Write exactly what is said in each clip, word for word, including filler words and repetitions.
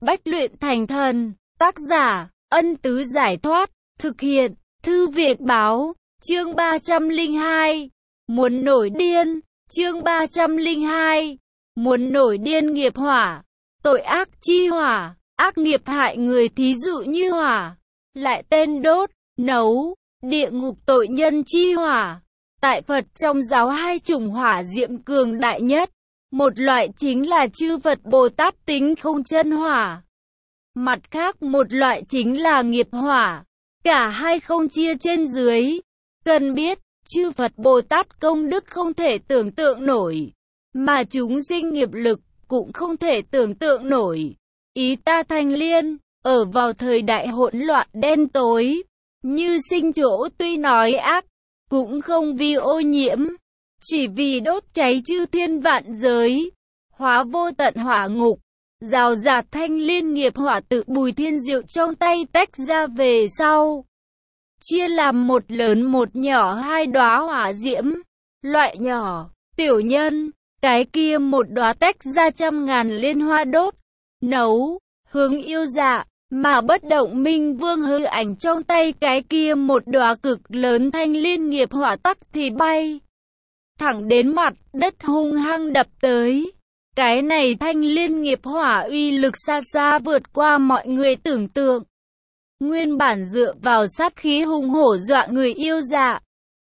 bách luyện thành thần. Tác giả, Ân Tứ Giải Thoát. Thực hiện, Thư Việt Báo. Chương ba trăm lẻ hai. Muốn nổi điên. Chương ba trăm lẻ hai. Muốn nổi điên nghiệp hỏa. Tội ác chi hỏa, ác nghiệp hại người thí dụ như hỏa, lại tên đốt, nấu, địa ngục tội nhân chi hỏa. Tại Phật trong giáo hai chủng hỏa diệm cường đại nhất. Một loại chính là chư Phật Bồ Tát tính không chân hỏa. Mặt khác một loại chính là nghiệp hỏa. Cả hai không chia trên dưới. Cần biết, chư Phật Bồ Tát công đức không thể tưởng tượng nổi, mà chúng sinh nghiệp lực cũng không thể tưởng tượng nổi. Ý ta Thanh Liên, ở vào thời đại hỗn loạn đen tối, như sinh chỗ tuy nói ác, cũng không vì ô nhiễm, chỉ vì đốt cháy chư thiên vạn giới, hóa vô tận hỏa ngục. Rào rạt Thanh Liên nghiệp hỏa tự Bùi Thiên Diệu trong tay tách ra về sau, chia làm một lớn một nhỏ hai đóa hỏa diễm. Loại nhỏ, tiểu nhân, cái kia một đóa tách ra trăm ngàn liên hoa đốt, nấu, hướng yêu dạ, mà bất động minh vương hư ảnh trong tay cái kia một đóa cực lớn Thanh Liên nghiệp hỏa tắc thì bay thẳng đến mặt đất hung hăng đập tới. Cái này Thanh Liên nghiệp hỏa uy lực xa xa vượt qua mọi người tưởng tượng. Nguyên bản dựa vào sát khí hung hổ dọa người yêu dạ,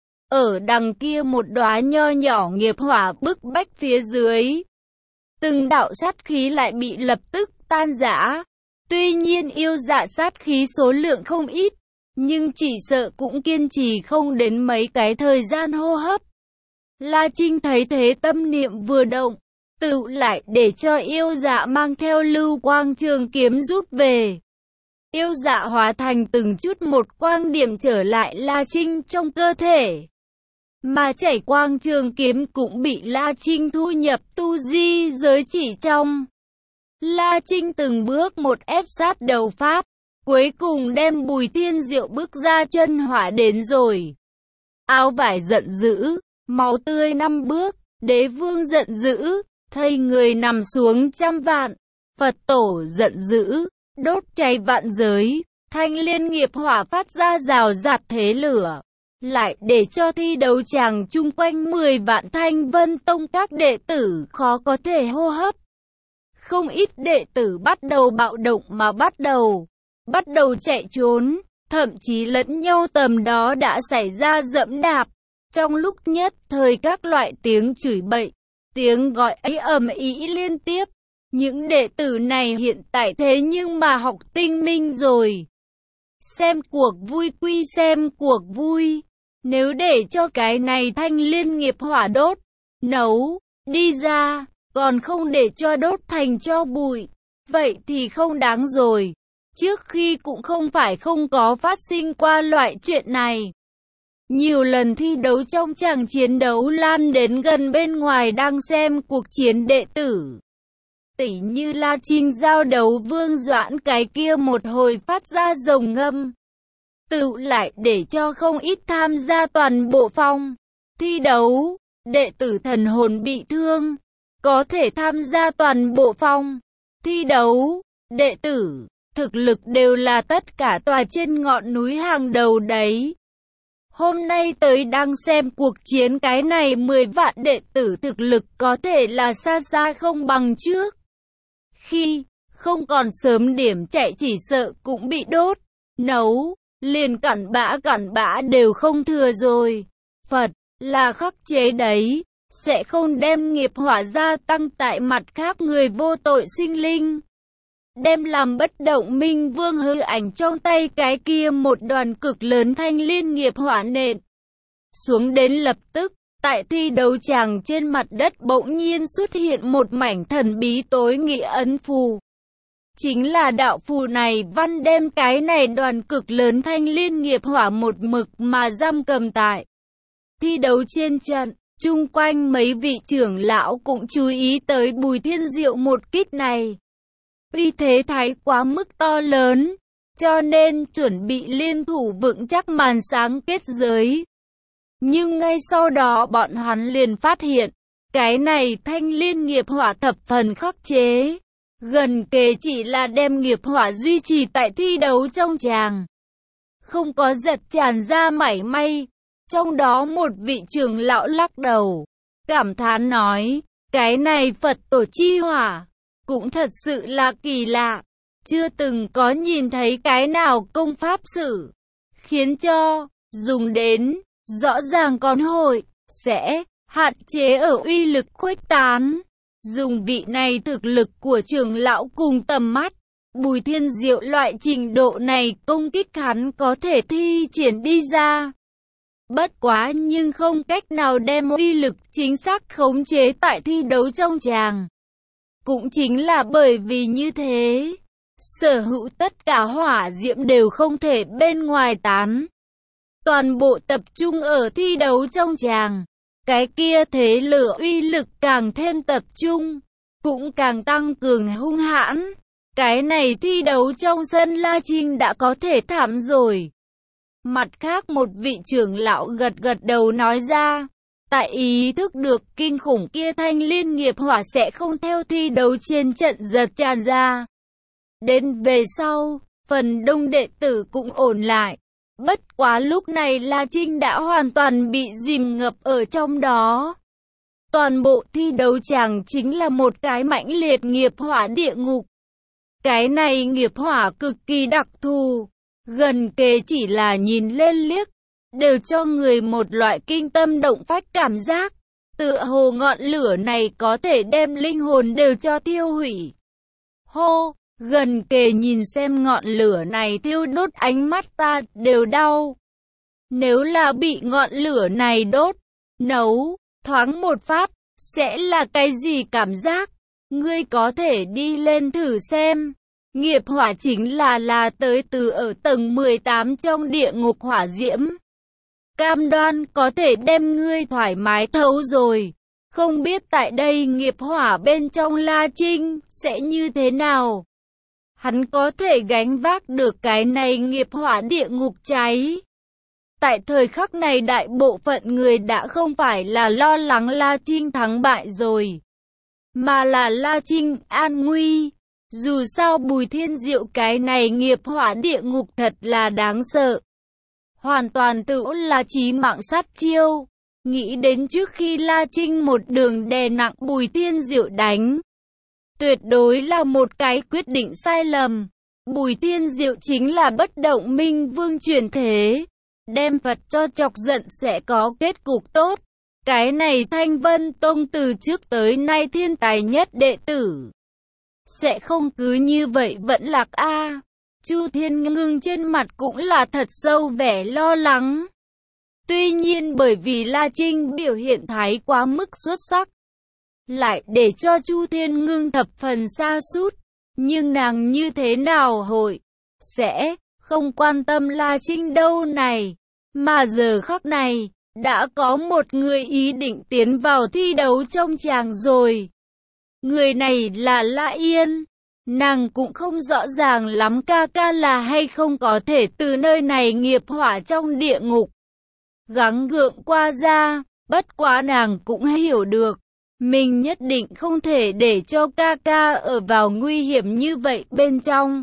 ở đằng kia một đóa nho nhỏ nghiệp hỏa bức bách phía dưới, từng đạo sát khí lại bị lập tức tan rã. Tuy nhiên yêu dạ sát khí số lượng không ít, nhưng chỉ sợ cũng kiên trì không đến mấy cái thời gian hô hấp. La Trinh thấy thế tâm niệm vừa động, tự lại để cho yêu dạ mang theo lưu quang trường kiếm rút về. Yêu dạ hóa thành từng chút một quang điểm trở lại La Trinh trong cơ thể, mà chảy quang trường kiếm cũng bị La Trinh thu nhập tu di giới chỉ trong. La Trinh từng bước một ép sát đầu pháp, cuối cùng đem Bùi Thiên Diệu bức ra chân hỏa đến rồi. Áo vải giận dữ, máu tươi năm bước, đế vương giận dữ, thây người nằm xuống trăm vạn, Phật tổ giận dữ, đốt cháy vạn giới. Thanh Liên nghiệp hỏa phát ra rào rạt thế lửa, lại để cho thi đấu tràng chung quanh mười vạn Thanh Vân Tông các đệ tử khó có thể hô hấp. Không ít đệ tử bắt đầu bạo động mà bắt đầu, bắt đầu chạy trốn, thậm chí lẫn nhau tầm đó đã xảy ra dẫm đạp. Trong lúc nhất thời các loại tiếng chửi bậy, tiếng gọi ấy ầm ĩ liên tiếp. Những đệ tử này hiện tại thế nhưng mà học tinh minh rồi. Xem cuộc vui quy xem cuộc vui. Nếu để cho cái này Thanh Liên nghiệp hỏa đốt, nấu, đi ra, còn không để cho đốt thành tro bụi, vậy thì không đáng rồi. Trước khi cũng không phải không có phát sinh qua loại chuyện này. Nhiều lần thi đấu trong tràng chiến đấu lan đến gần bên ngoài đang xem cuộc chiến đệ tử. Tỉ như La Trinh giao đấu Vương Doãn cái kia một hồi phát ra rồng ngâm, tự lại để cho không ít tham gia toàn bộ phong thi đấu. Đệ tử thần hồn bị thương, có thể tham gia toàn bộ phong thi đấu. Đệ tử, thực lực đều là tất cả tòa trên ngọn núi hàng đầu đấy. Hôm nay tới đang xem cuộc chiến cái này mười vạn đệ tử thực lực có thể là xa xa không bằng trước. Khi không còn sớm điểm chạy chỉ sợ cũng bị đốt, nấu, liền cặn bã cặn bã đều không thừa rồi. Phật là khắc chế đấy, sẽ không đem nghiệp hỏa gia tăng tại mặt khác người vô tội sinh linh. Đem làm bất động minh vương hư ảnh trong tay cái kia một đoàn cực lớn Thanh Liên nghiệp hỏa nện xuống đến lập tức. Tại thi đấu tràng trên mặt đất bỗng nhiên xuất hiện một mảnh thần bí tối nghĩa ấn phù. Chính là đạo phù này văn đem cái này đoàn cực lớn Thanh Liên nghiệp hỏa một mực mà giam cầm tại thi đấu trên trận. Chung quanh mấy vị trưởng lão cũng chú ý tới Bùi Thiên Diệu một kích này. Uy thế thái quá mức to lớn, cho nên chuẩn bị liên thủ vững chắc màn sáng kết giới. Nhưng ngay sau đó bọn hắn liền phát hiện, cái này Thanh Liên nghiệp hỏa thập phần khắc chế. gần kề chỉ là đem nghiệp hỏa duy trì tại thi đấu trong tràng. Không có giật tràn ra mảy may. Trong đó một vị trưởng lão lắc đầu, cảm thán nói, cái này Phật tổ chi hỏa, cũng thật sự là kỳ lạ. Chưa từng có nhìn thấy cái nào công pháp sử, khiến cho, dùng đến, rõ ràng còn hội, sẽ, hạn chế ở uy lực khuếch tán. Dùng vị này thực lực của trưởng lão cùng tầm mắt, Bùi Thiên Diệu loại trình độ này công kích hắn có thể thi triển đi ra. Bất quá nhưng không cách nào đem uy lực chính xác khống chế tại thi đấu trong tràng. Cũng chính là bởi vì như thế, sở hữu tất cả hỏa diễm đều không thể bên ngoài tán. Toàn bộ tập trung ở thi đấu trong tràng. Cái kia thế lửa uy lực càng thêm tập trung, cũng càng tăng cường hung hãn. Cái này thi đấu trong sân La Trinh đã có thể thảm rồi. Mặt khác một vị trưởng lão gật gật đầu nói ra, tại ý thức được kinh khủng kia thanh liên nghiệp hỏa sẽ không theo thi đấu trên trận giật tràn ra. Đến về sau, phần đông đệ tử cũng ổn lại. Bất quá lúc này La Trinh đã hoàn toàn bị dìm ngập ở trong đó. Toàn bộ thi đấu tràng chính là một cái mãnh liệt nghiệp hỏa địa ngục. Cái này nghiệp hỏa cực kỳ đặc thù, gần kề chỉ là nhìn lên liếc, đều cho người một loại kinh tâm động phách cảm giác. Tựa hồ ngọn lửa này có thể đem linh hồn đều cho thiêu hủy. Hô! Gần kề nhìn xem ngọn lửa này thiêu đốt ánh mắt ta đều đau. Nếu là bị ngọn lửa này đốt, nấu, thoáng một phát, sẽ là cái gì cảm giác? Ngươi có thể đi lên thử xem. Nghiệp hỏa chính là là tới từ ở tầng mười tám trong địa ngục hỏa diễm. Cam đoan có thể đem ngươi thoải mái thấu rồi. Không biết tại đây nghiệp hỏa bên trong La Trinh sẽ như thế nào? Hắn có thể gánh vác được cái này nghiệp hỏa địa ngục cháy. Tại thời khắc này đại bộ phận người đã không phải là lo lắng La Trinh thắng bại rồi, mà là La Trinh an nguy. Dù sao Bùi Thiên Diệu cái này nghiệp hỏa địa ngục thật là đáng sợ. Hoàn toàn tự là chí mạng sát chiêu. Nghĩ đến trước khi La Trinh một đường đè nặng Bùi Thiên Diệu đánh, tuyệt đối là một cái quyết định sai lầm. Bùi Thiên Diệu chính là bất động minh vương chuyển thế. Đem Phật cho chọc giận sẽ có kết cục tốt. Cái này Thanh Vân Tông từ trước tới nay thiên tài nhất đệ tử, sẽ không cứ như vậy vẫn lạc a. À, Chu Thiên Ngưng trên mặt cũng là thật sâu vẻ lo lắng. Tuy nhiên bởi vì La Trinh biểu hiện thái quá mức xuất sắc, lại để cho Chu Thiên Ngưng thập phần sa sút. Nhưng nàng như thế nào hội sẽ không quan tâm La Trinh đâu này. Mà giờ khắc này, đã có một người ý định tiến vào thi đấu trong tràng rồi. Người này là La Yên. Nàng cũng không rõ ràng lắm ca ca là hay không có thể từ nơi này nghiệp hỏa trong địa ngục gắng gượng qua ra. Bất quá nàng cũng hiểu được, mình nhất định không thể để cho ca ca ở vào nguy hiểm như vậy bên trong.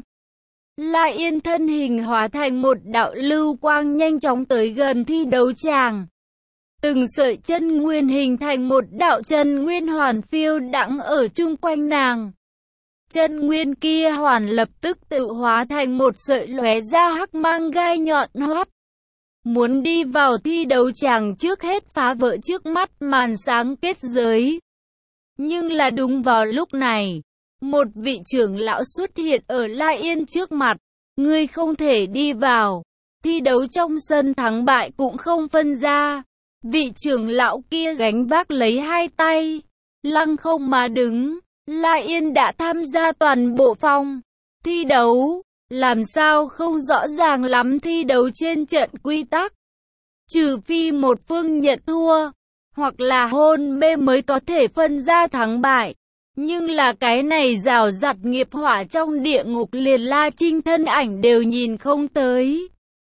La Yên thân hình hóa thành một đạo lưu quang nhanh chóng tới gần thi đấu tràng. Từng sợi chân nguyên hình thành một đạo chân nguyên hoàn phiêu đãng ở chung quanh nàng. Chân nguyên kia hoàn lập tức tự hóa thành một sợi lóe ra hắc mang gai nhọn hoắt. Muốn đi vào thi đấu tràng trước hết phá vỡ trước mắt màn sáng kết giới. Nhưng là đúng vào lúc này, một vị trưởng lão xuất hiện ở La Yên trước mặt. Ngươi không thể đi vào. Thi đấu trong sân thắng bại cũng không phân ra. Vị trưởng lão kia gánh vác lấy hai tay, lăng không mà đứng. La Yên đã tham gia toàn bộ phong thi đấu, làm sao không rõ ràng lắm thi đấu trên trận quy tắc. Trừ phi một phương nhận thua, hoặc là hôn mê mới có thể phân ra thắng bại. Nhưng là cái này rào rặt nghiệp hỏa trong địa ngục liền La Trinh thân ảnh đều nhìn không tới.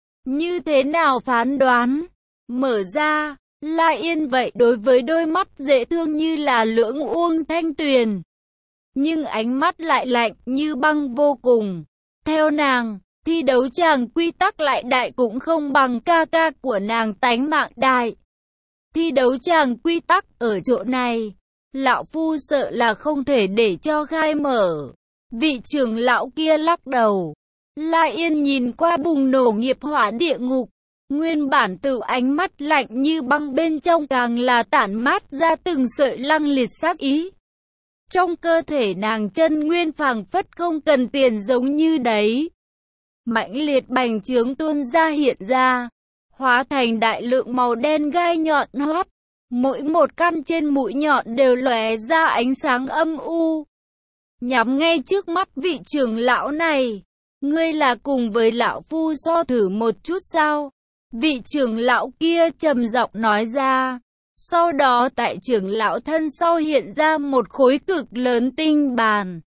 Như thế nào phán đoán? Mở ra, La Yên vậy đối với đôi mắt dễ thương như là lưỡng uông thanh tuyền. nhưng ánh mắt lại lạnh như băng vô cùng. Theo nàng, thi đấu chàng quy tắc lại đại cũng không bằng ca ca của nàng tánh mạng đại. Thi đấu chàng quy tắc ở chỗ này, lão phu sợ là không thể để cho khai mở. Vị trưởng lão kia lắc đầu. La Yên nhìn qua bùng nổ nghiệp hỏa địa ngục, nguyên bản tự ánh mắt lạnh như băng bên trong càng là tản mát ra từng sợi lăng liệt sát ý. Trong cơ thể nàng chân nguyên phảng phất không cần tiền giống như đấy. Mãnh liệt bành trướng tuôn ra hiện ra, hóa thành đại lượng màu đen gai nhọn hoắt. Mỗi một căn trên mũi nhọn đều lóe ra ánh sáng âm u. Nhắm ngay trước mắt vị trưởng lão này. Ngươi là cùng với lão phu so thử một chút sao? Vị trưởng lão kia trầm giọng nói ra. Sau đó tại trưởng lão thân sau hiện ra một khối cực lớn tinh bàn.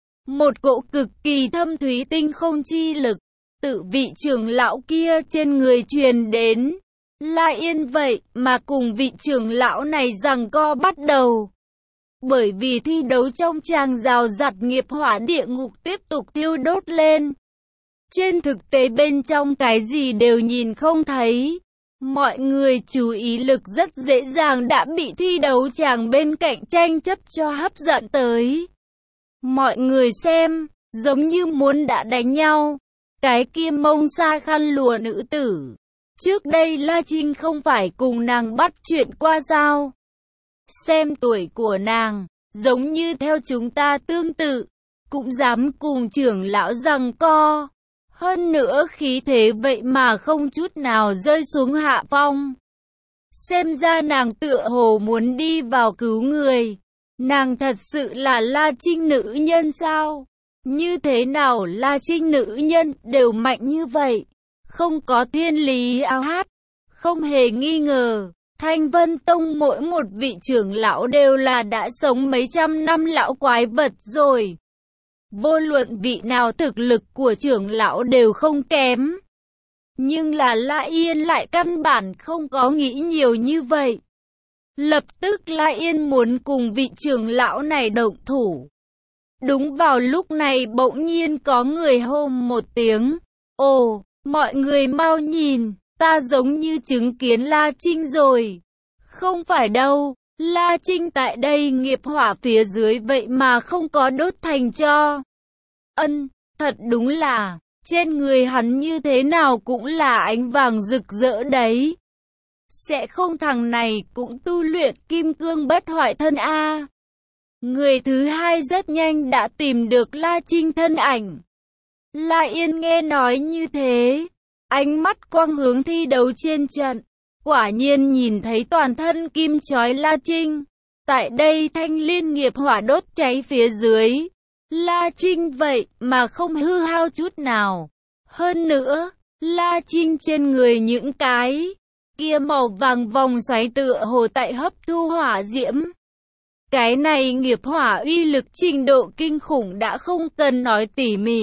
Một cỗ cực kỳ thâm thúy tinh không chi lực, tự vị trưởng lão kia trên người truyền đến. La Yên vậy mà cùng vị trưởng lão này giằng co bắt đầu. Bởi vì thi đấu trong tràng rào rặt nghiệp hỏa địa ngục tiếp tục thiêu đốt lên. Trên thực tế bên trong cái gì đều nhìn không thấy. Mọi người chú ý lực rất dễ dàng đã bị thi đấu tràng bên cạnh tranh chấp cho hấp dẫn tới. Mọi người xem, giống như muốn đã đánh nhau. Cái kia mông sa khăn lụa nữ tử. Trước đây La Trinh không phải cùng nàng bắt chuyện qua sao? Xem tuổi của nàng, giống như theo chúng ta tương tự, cũng dám cùng trưởng lão giằng co. Hơn nữa khí thế vậy mà không chút nào rơi xuống hạ phong. Xem ra nàng tựa hồ muốn đi vào cứu người. Nàng thật sự là La Trinh nữ nhân sao? Như thế nào La Trinh nữ nhân đều mạnh như vậy? Không có thiên lý áo hát. Không hề nghi ngờ, Thanh Vân Tông mỗi một vị trưởng lão đều là đã sống mấy trăm năm lão quái vật rồi. Vô luận vị nào thực lực của trưởng lão đều không kém. Nhưng là La Yên lại căn bản không có nghĩ nhiều như vậy. Lập tức La Yên muốn cùng vị trưởng lão này động thủ. Đúng vào lúc này bỗng nhiên có người hô một tiếng. Ồ, mọi người mau nhìn, ta giống như chứng kiến La Trinh rồi. Không phải đâu, La Trinh tại đây nghiệp hỏa phía dưới vậy mà không có đốt thành tro. Ân, thật đúng là, trên người hắn như thế nào cũng là ánh vàng rực rỡ đấy. Sẽ không thằng này cũng tu luyện kim cương bất hoại thân a. Người thứ hai rất nhanh đã tìm được La Trinh thân ảnh. La Yên nghe nói như thế, ánh mắt quang hướng thi đấu trên trận, quả nhiên nhìn thấy toàn thân kim chói La Trinh. Tại đây thanh liên nghiệp hỏa đốt cháy phía dưới, La Trinh vậy mà không hư hao chút nào. Hơn nữa, La Trinh trên người những cái kia màu vàng vòng xoáy tựa hồ tại hấp thu hỏa diễm. Cái này nghiệp hỏa uy lực trình độ kinh khủng đã không cần nói tỉ mỉ.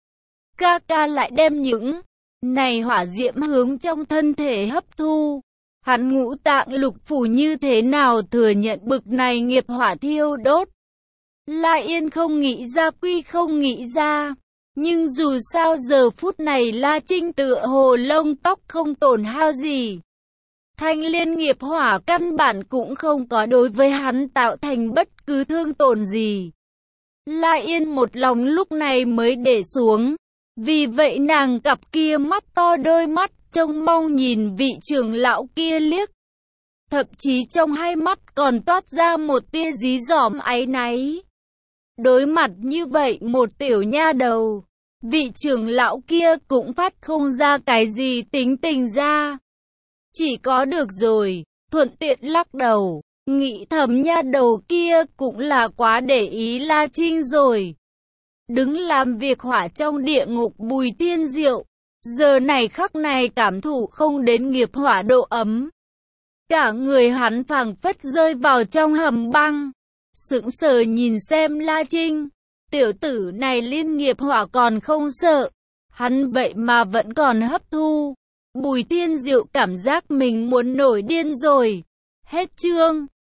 Ca ca lại đem những này hỏa diễm hướng trong thân thể hấp thu. Hắn ngũ tạng lục phủ như thế nào thừa nhận bực này nghiệp hỏa thiêu đốt. La Yên không nghĩ ra quy không nghĩ ra. Nhưng dù sao giờ phút này La Trinh tựa hồ lông tóc không tổn hao gì. Thanh liên nghiệp hỏa căn bản cũng không có đối với hắn tạo thành bất cứ thương tổn gì. La Yên một lòng lúc này mới để xuống. Vì vậy nàng cặp kia mắt to đôi mắt trông mong nhìn vị trưởng lão kia liếc. Thậm chí trong hai mắt còn toát ra một tia dí dỏm áy náy. Đối mặt như vậy một tiểu nha đầu, vị trưởng lão kia cũng phát không ra cái gì tính tình ra. Chỉ có được rồi, thuận tiện lắc đầu, nghĩ thầm nha đầu kia cũng là quá để ý La Trinh rồi. Đứng làm việc hỏa trong địa ngục Bùi Tiên Diệu, giờ này khắc này cảm thụ không đến nghiệp hỏa độ ấm. Cả người hắn phảng phất rơi vào trong hầm băng, sững sờ nhìn xem La Trinh. Tiểu tử này liên nghiệp hỏa còn không sợ, hắn vậy mà vẫn còn hấp thu. Bùi Tiên Diệu cảm giác mình muốn nổi điên rồi. Hết chương.